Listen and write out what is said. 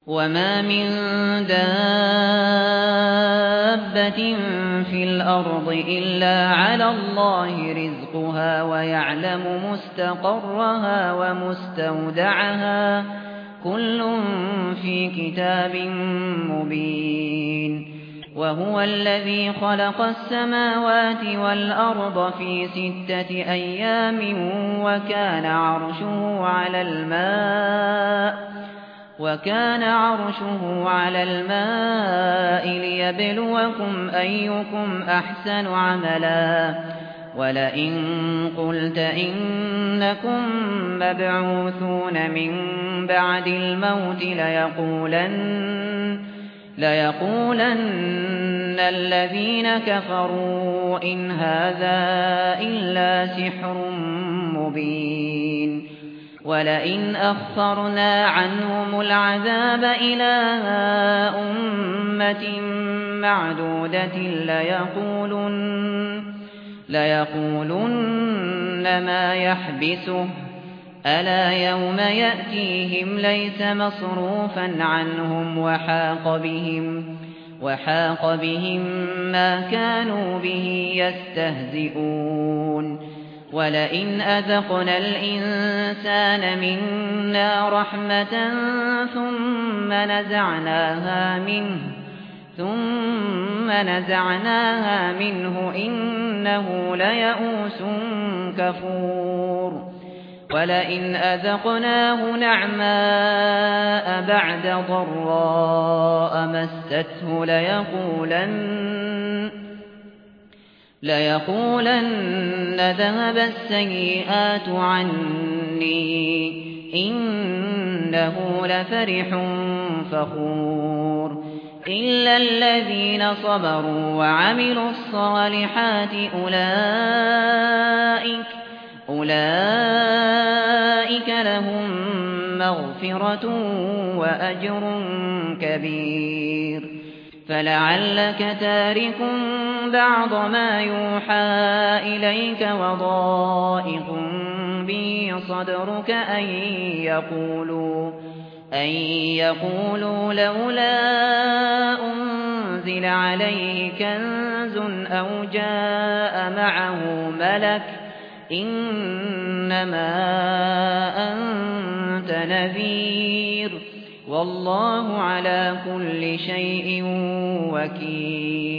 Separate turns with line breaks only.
وما من دابة في الأرض إلا على الله رزقها ويعلم مستقرها ومستودعها كل في كتاب مبين وهو الذي خلق السماوات والأرض في 6 أيام وكان عرشه على الماء ليبلوكم أيكم أحسن عملا ولئن قلت إنكم مبعوثون من بعد الموت ليقولن الذين كفروا إن هذا إلا سحر مبين ولئن أخرنا عنهم العذاب إلى أمة معدودة ليقولن ما يحبسه ألا يوم يأتيهم ليس مصروفا عنهم وحاق بهم ما كانوا به يستهزئون ولئن أذقنا الإنسان منا رحمة ثم نزعناها منه إنه ليئوس كفور ولئن أذقناه نعماء بعد ضراء مسته ليقولن ذهب السيئات عني إنه لفرح فخور إلا الذين صبروا وعملوا الصالحات أولئك لهم مغفرة وأجر كبير فلعلك تارك بعض ما يوحى إليك وضائق به صدرك أن يقولوا لولا أنزل عليه كنز أو جاء معه ملك إنما أنت نذير والله على كل شيء وكيل